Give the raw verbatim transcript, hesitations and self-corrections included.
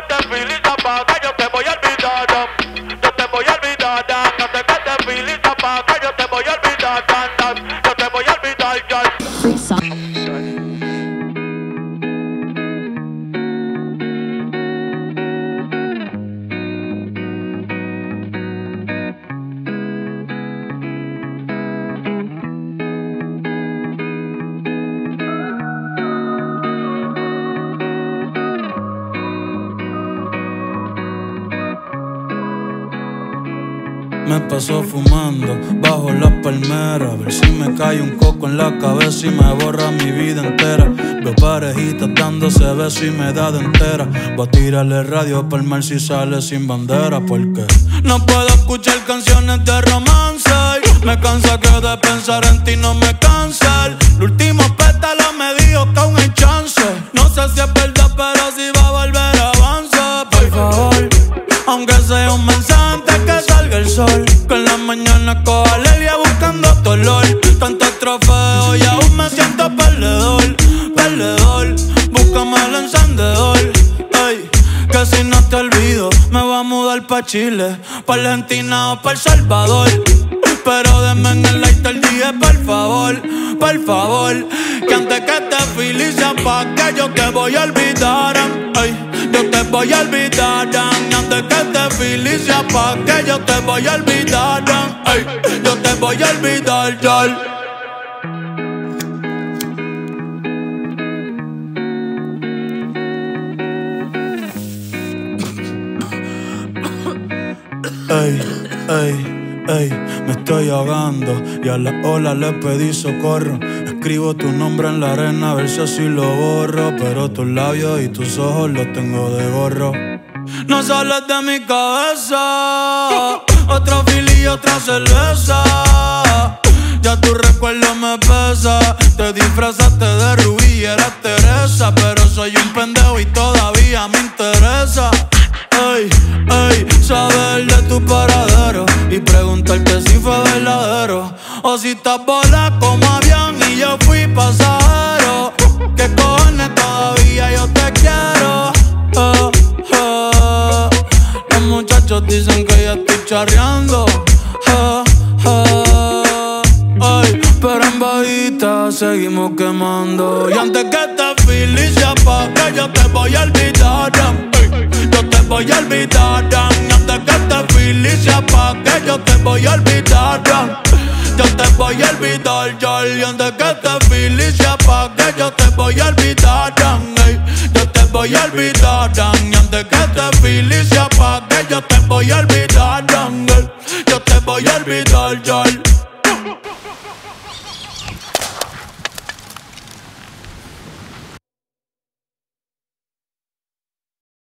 te feliz apaga, yo te voy a olvidar. Yo te voy a olvidar, antes que te feliz apaga, yo te voy a olvidar. Yo te voy a olvidar, yo. Me paso fumando bajo las palmeras, a ver si me cae un coco en la cabeza y me borra mi vida entera. Veo parejitas dándose besos y me da de entera. Voy a tirarle radio pa'l mar si sale sin bandera, porque no puedo escuchar canciones de romance. Me cansa que de pensar en ti no me cansa. El último pétalo me dijo que aún hay chance. No sé si es verdad, pero si va a volver avanza. Por favor, aunque sea un mensaje antes que salga el sol, que en la mañana coja alergia buscando tu olor. Tantos trofeos y aún me siento perdedor, perdedor. Búscame el encendedor, ey, que si no te olvido me voy a mudar pa' Chile, pa' Argentina o pa' El Salvador. Pero denme en el light el día, por favor, por favor. Que antes que te feliz se apague, yo te voy a olvidar, ey, yo te voy a olvidar. Antes que te feliz se apague, yo te voy a olvidar, ey, yo te voy a olvidar, ya. Ey, ey, ey, me estoy ahogando y a la ola le pedí socorro. Escribo tu nombre en la arena a ver si así lo borro, pero tus labios y tus ojos los tengo de gorro. No sales de mi cabeza, otro fili y otra cerveza. Ya tu recuerdo me pesa. Te disfrazaste de Rubí y eras Teresa, pero soy un pendejo y todavía me interesa. Ey, ey, saber de tu paradero y preguntarte si fue verdadero o si estás volando como avión y yo fui pasajero. ¿Qué cojones todavía yo te quiero? Oh, oh. Los muchachos dicen que ya estoy charreando. Oh, oh. Ay, pero en bajita seguimos quemando. Y antes que te feliz se apague, yo te voy a olvidar. Yo te voy a olvidar, antes que te feliz se apague, yo te voy a olvidar. Yo te voy a olvidar, yo, y antes que te feliz se apague, yo te voy a olvidar. Yo te voy a olvidar, antes que te feliz se apague, yo te voy a olvidar. Yo te voy a olvidar, yo.